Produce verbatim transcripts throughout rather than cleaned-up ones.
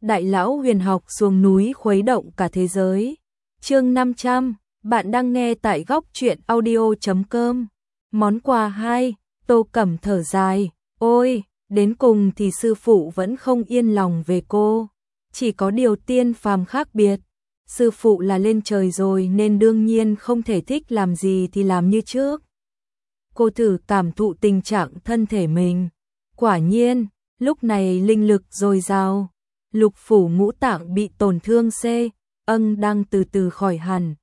Đại lão huyền học xuống núi khuấy động cả thế giới. Chương năm trăm, bạn đang nghe tại góc truyện audio chấm com. Món quà hai, Tô Cẩm thở dài, ôi, đến cùng thì sư phụ vẫn không yên lòng về cô. Chỉ có điều tiên phàm khác biệt. Sư phụ là lên trời rồi nên đương nhiên không thể thích làm gì thì làm như trước. Cô thử cảm thụ tình trạng thân thể mình. Quả nhiên, lúc này linh lực dồi dào. Lục phủ ngũ tạng bị tổn thương C, âng đang từ từ khỏi hẳn.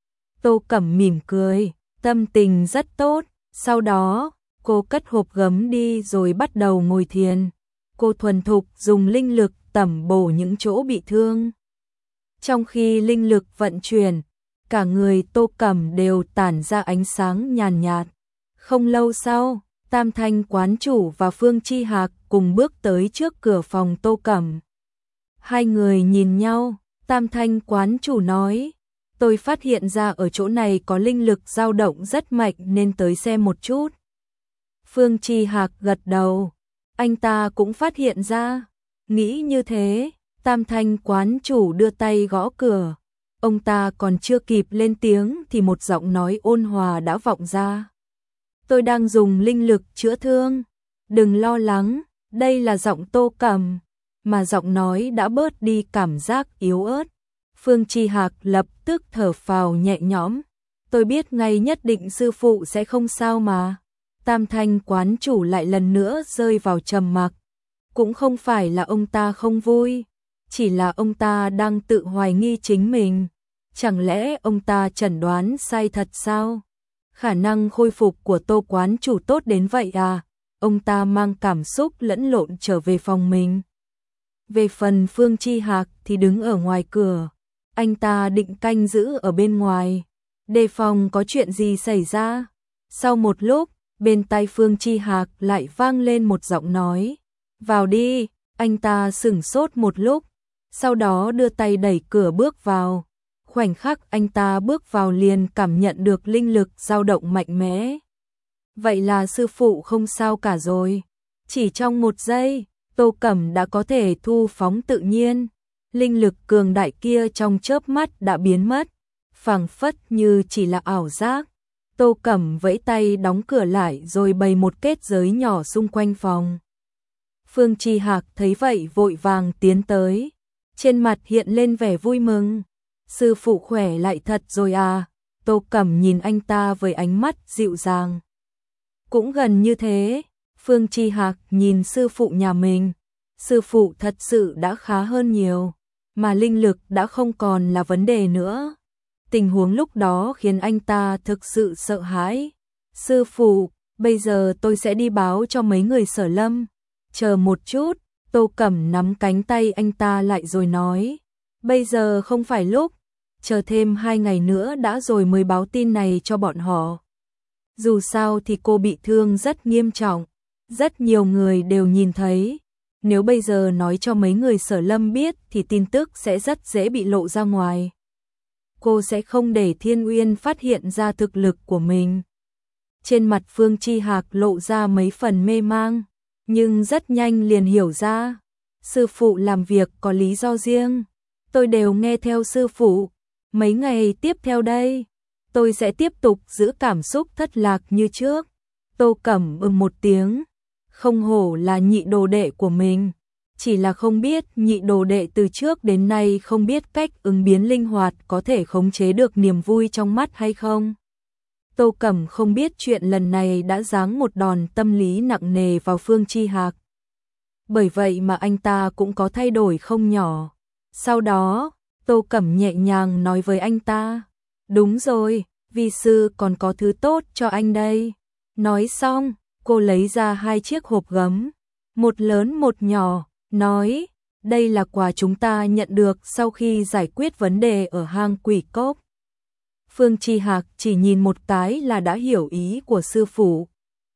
Tô Cẩm mỉm cười, tâm tình rất tốt. Sau đó, cô cất hộp gấm đi rồi bắt đầu ngồi thiền. Cô thuần thục dùng linh lực tẩm bổ những chỗ bị thương. Trong khi linh lực vận chuyển, cả người Tô Cẩm đều tản ra ánh sáng nhàn nhạt. Không lâu sau, Tam Thanh quán chủ và Phương Chi Hạc cùng bước tới trước cửa phòng Tô Cẩm. Hai người nhìn nhau, Tam Thanh quán chủ nói, tôi phát hiện ra ở chỗ này có linh lực dao động rất mạnh nên tới xem một chút. Phương Chi Hạc gật đầu, anh ta cũng phát hiện ra, nghĩ như thế, Tam Thanh quán chủ đưa tay gõ cửa. Ông ta còn chưa kịp lên tiếng thì một giọng nói ôn hòa đã vọng ra. Tôi đang dùng linh lực chữa thương, đừng lo lắng, đây là giọng Tô Cẩm. Mà giọng nói đã bớt đi cảm giác yếu ớt. Phương Chi Hạc lập tức thở phào nhẹ nhõm. Tôi biết ngay nhất định sư phụ sẽ không sao mà. Tam Thanh quán chủ lại lần nữa rơi vào trầm mặc. Cũng không phải là ông ta không vui, chỉ là ông ta đang tự hoài nghi chính mình. Chẳng lẽ ông ta chẩn đoán sai thật sao? Khả năng khôi phục của Tô quán chủ tốt đến vậy à? Ông ta mang cảm xúc lẫn lộn trở về phòng mình. Về phần Phương Chi Hạc thì đứng ở ngoài cửa, anh ta định canh giữ ở bên ngoài, đề phòng có chuyện gì xảy ra. Sau một lúc, bên tai Phương Chi Hạc lại vang lên một giọng nói, vào đi. Anh ta sửng sốt một lúc, sau đó đưa tay đẩy cửa bước vào. Khoảnh khắc anh ta bước vào liền cảm nhận được linh lực dao động mạnh mẽ. Vậy là sư phụ không sao cả rồi. Chỉ trong một giây, Tô Cẩm đã có thể thu phóng tự nhiên, linh lực cường đại kia trong chớp mắt đã biến mất, phảng phất như chỉ là ảo giác. Tô Cẩm vẫy tay đóng cửa lại rồi bày một kết giới nhỏ xung quanh phòng. Phương Chi Hạc thấy vậy vội vàng tiến tới, trên mặt hiện lên vẻ vui mừng. Sư phụ khỏe lại thật rồi à? Tô Cẩm nhìn anh ta với ánh mắt dịu dàng. Cũng gần như thế. Phương Chi Hạc nhìn sư phụ nhà mình, sư phụ thật sự đã khá hơn nhiều, mà linh lực đã không còn là vấn đề nữa. Tình huống lúc đó khiến anh ta thực sự sợ hãi. Sư phụ, bây giờ tôi sẽ đi báo cho mấy người Sở Lâm. Chờ một chút, Tô Cẩm nắm cánh tay anh ta lại rồi nói, bây giờ không phải lúc, chờ thêm hai ngày nữa đã rồi mới báo tin này cho bọn họ. Dù sao thì cô bị thương rất nghiêm trọng. Rất nhiều người đều nhìn thấy, nếu bây giờ nói cho mấy người Sở Lâm biết thì tin tức sẽ rất dễ bị lộ ra ngoài. Cô sẽ không để Thiên Uyên phát hiện ra thực lực của mình. Trên mặt Phương Chi Hạc lộ ra mấy phần mê mang, nhưng rất nhanh liền hiểu ra. Sư phụ làm việc có lý do riêng, tôi đều nghe theo sư phụ. Mấy ngày tiếp theo đây, tôi sẽ tiếp tục giữ cảm xúc thất lạc như trước. Tô Cẩm ừm một tiếng. Không hổ là nhị đồ đệ của mình, chỉ là không biết nhị đồ đệ từ trước đến nay không biết cách ứng biến linh hoạt có thể khống chế được niềm vui trong mắt hay không. Tô Cẩm không biết chuyện lần này đã giáng một đòn tâm lý nặng nề vào Phương Chi Hạc. Bởi vậy mà anh ta cũng có thay đổi không nhỏ. Sau đó, Tô Cẩm nhẹ nhàng nói với anh ta, đúng rồi, vi sư còn có thứ tốt cho anh đây. Nói xong, cô lấy ra hai chiếc hộp gấm, một lớn một nhỏ, nói, đây là quà chúng ta nhận được sau khi giải quyết vấn đề ở hang Quỷ Cốc. Phương Chi Hạc chỉ nhìn một cái là đã hiểu ý của sư phụ.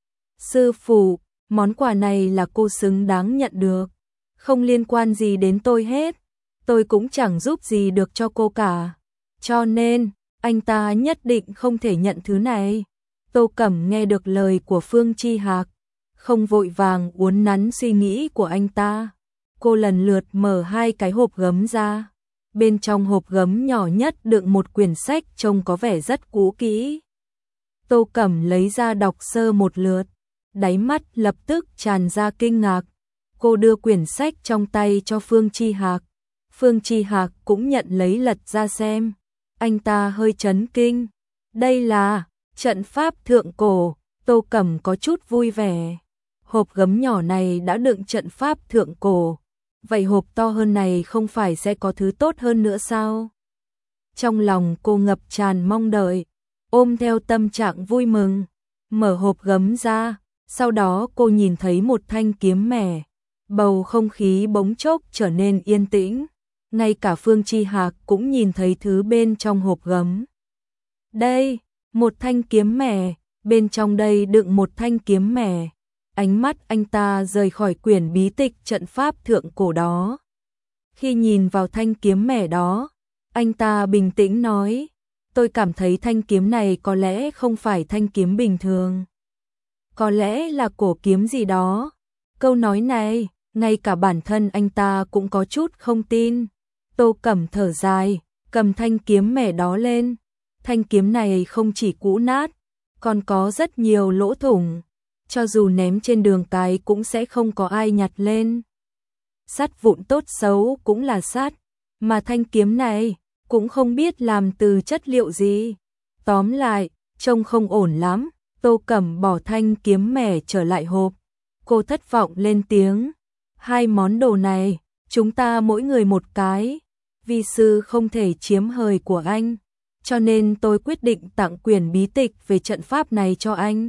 Sư phụ, món quà này là cô xứng đáng nhận được, không liên quan gì đến tôi hết, tôi cũng chẳng giúp gì được cho cô cả, cho nên, anh ta nhất định không thể nhận thứ này. Tô Cẩm nghe được lời của Phương Chi Hạc, không vội vàng uốn nắn suy nghĩ của anh ta. cô lần lượt mở hai cái hộp gấm ra. Bên trong hộp gấm nhỏ nhất đựng một quyển sách trông có vẻ rất cũ kỹ. Tô Cẩm lấy ra đọc sơ một lượt, đáy mắt lập tức tràn ra kinh ngạc. Cô đưa quyển sách trong tay cho Phương Chi Hạc. Phương Chi Hạc cũng nhận lấy lật ra xem. Anh ta hơi chấn kinh. Đây là trận pháp thượng cổ. Tô Cẩm có chút vui vẻ. Hộp gấm nhỏ này đã đựng trận pháp thượng cổ. Vậy hộp to hơn này không phải sẽ có thứ tốt hơn nữa sao? Trong lòng cô ngập tràn mong đợi, ôm theo tâm trạng vui mừng, mở hộp gấm ra, sau đó cô nhìn thấy một thanh kiếm mẻ. Bầu không khí bỗng chốc trở nên yên tĩnh, ngay cả Phương Chi Hạc cũng nhìn thấy thứ bên trong hộp gấm. Đây, một thanh kiếm mẻ, bên trong đây đựng một thanh kiếm mẻ. Ánh mắt anh ta rời khỏi quyển bí tịch trận pháp thượng cổ đó. Khi nhìn vào thanh kiếm mẻ đó, anh ta bình tĩnh nói, tôi cảm thấy thanh kiếm này có lẽ không phải thanh kiếm bình thường. Có lẽ là cổ kiếm gì đó. Câu nói này, ngay cả bản thân anh ta cũng có chút không tin. Tô Cẩm thở dài, cầm thanh kiếm mẻ đó lên. Thanh kiếm này không chỉ cũ nát, còn có rất nhiều lỗ thủng. Cho dù ném trên đường cái cũng sẽ không có ai nhặt lên. Sắt vụn tốt xấu cũng là sắt, mà thanh kiếm này cũng không biết làm từ chất liệu gì. Tóm lại, trông không ổn lắm. Tô Cẩm bỏ thanh kiếm mẻ trở lại hộp. Cô thất vọng lên tiếng. Hai món đồ này, chúng ta mỗi người một cái. Vi sư không thể chiếm hời của anh, cho nên tôi quyết định tặng quyển bí tịch về trận pháp này cho anh.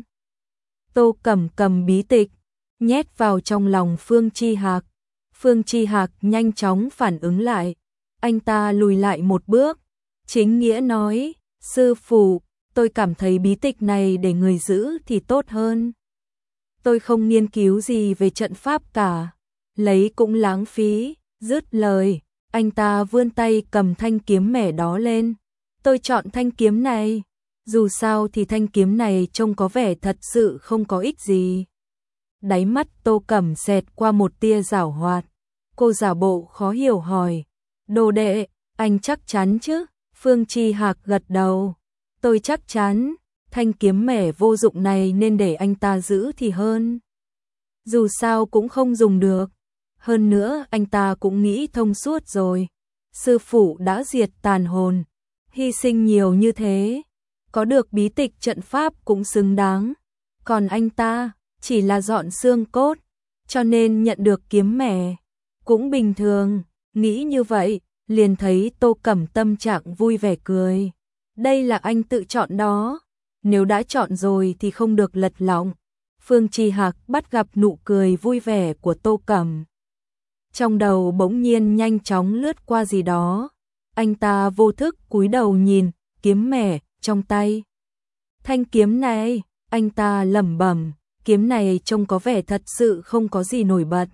Tô Cẩm cầm bí tịch, nhét vào trong lòng Phương Chi Hạc. Phương Chi Hạc nhanh chóng phản ứng lại. Anh ta lùi lại một bước. Chính nghĩa nói, sư phụ, tôi cảm thấy bí tịch này để người giữ thì tốt hơn. Tôi không nghiên cứu gì về trận pháp cả. Lấy cũng lãng phí. Dứt lời, anh ta vươn tay cầm thanh kiếm mẻ đó lên. Tôi chọn thanh kiếm này. Dù sao thì thanh kiếm này trông có vẻ thật sự không có ích gì. Đáy mắt Tô Cẩm xẹt qua một tia giảo hoạt. Cô giả bộ khó hiểu hỏi. Đồ đệ, anh chắc chắn chứ? Phương Chi Hạc gật đầu. Tôi chắc chắn, thanh kiếm mẻ vô dụng này nên để anh ta giữ thì hơn. Dù sao cũng không dùng được. Hơn nữa anh ta cũng nghĩ thông suốt rồi. Sư phụ đã diệt tàn hồn, hy sinh nhiều như thế. Có được bí tịch trận pháp cũng xứng đáng. Còn anh ta chỉ là dọn xương cốt, cho nên nhận được kiếm mẻ cũng bình thường. Nghĩ như vậy, liền thấy Tô Cẩm tâm trạng vui vẻ cười. Đây là anh tự chọn đó. Nếu đã chọn rồi thì không được lật lọng. Phương Chi Hạc bắt gặp nụ cười vui vẻ của Tô Cẩm. Trong đầu bỗng nhiên nhanh chóng lướt qua gì đó. Anh ta vô thức cúi đầu nhìn kiếm mẻ trong tay. Thanh kiếm này, anh ta lẩm bẩm, kiếm này trông có vẻ thật sự không có gì nổi bật.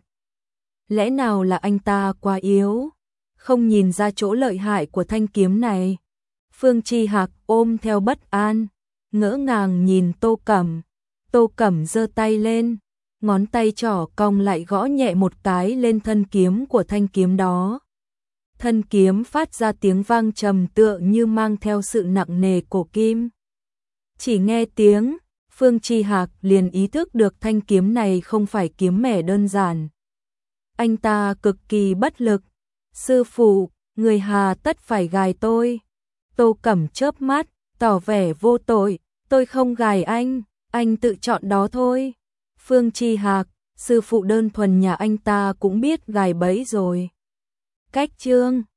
Lẽ nào là anh ta quá yếu, không nhìn ra chỗ lợi hại của thanh kiếm này? Phương Chi Hạc ôm theo bất an, ngỡ ngàng nhìn Tô Cẩm. Tô Cẩm giơ tay lên, ngón tay trỏ cong lại gõ nhẹ một cái lên thân kiếm của thanh kiếm đó. Thân kiếm phát ra tiếng vang trầm tựa như mang theo sự nặng nề cổ kim. Chỉ nghe tiếng, Phương Chi Hạc liền ý thức được thanh kiếm này không phải kiếm mẻ đơn giản. Anh ta cực kỳ bất lực. Sư phụ, người hà tất phải gài tôi. Tô Cẩm chớp mắt, tỏ vẻ vô tội. Tôi không gài anh, anh tự chọn đó thôi. Phương Chi Hạc, sư phụ đơn thuần nhà anh ta cũng biết gài bẫy rồi. Cách chương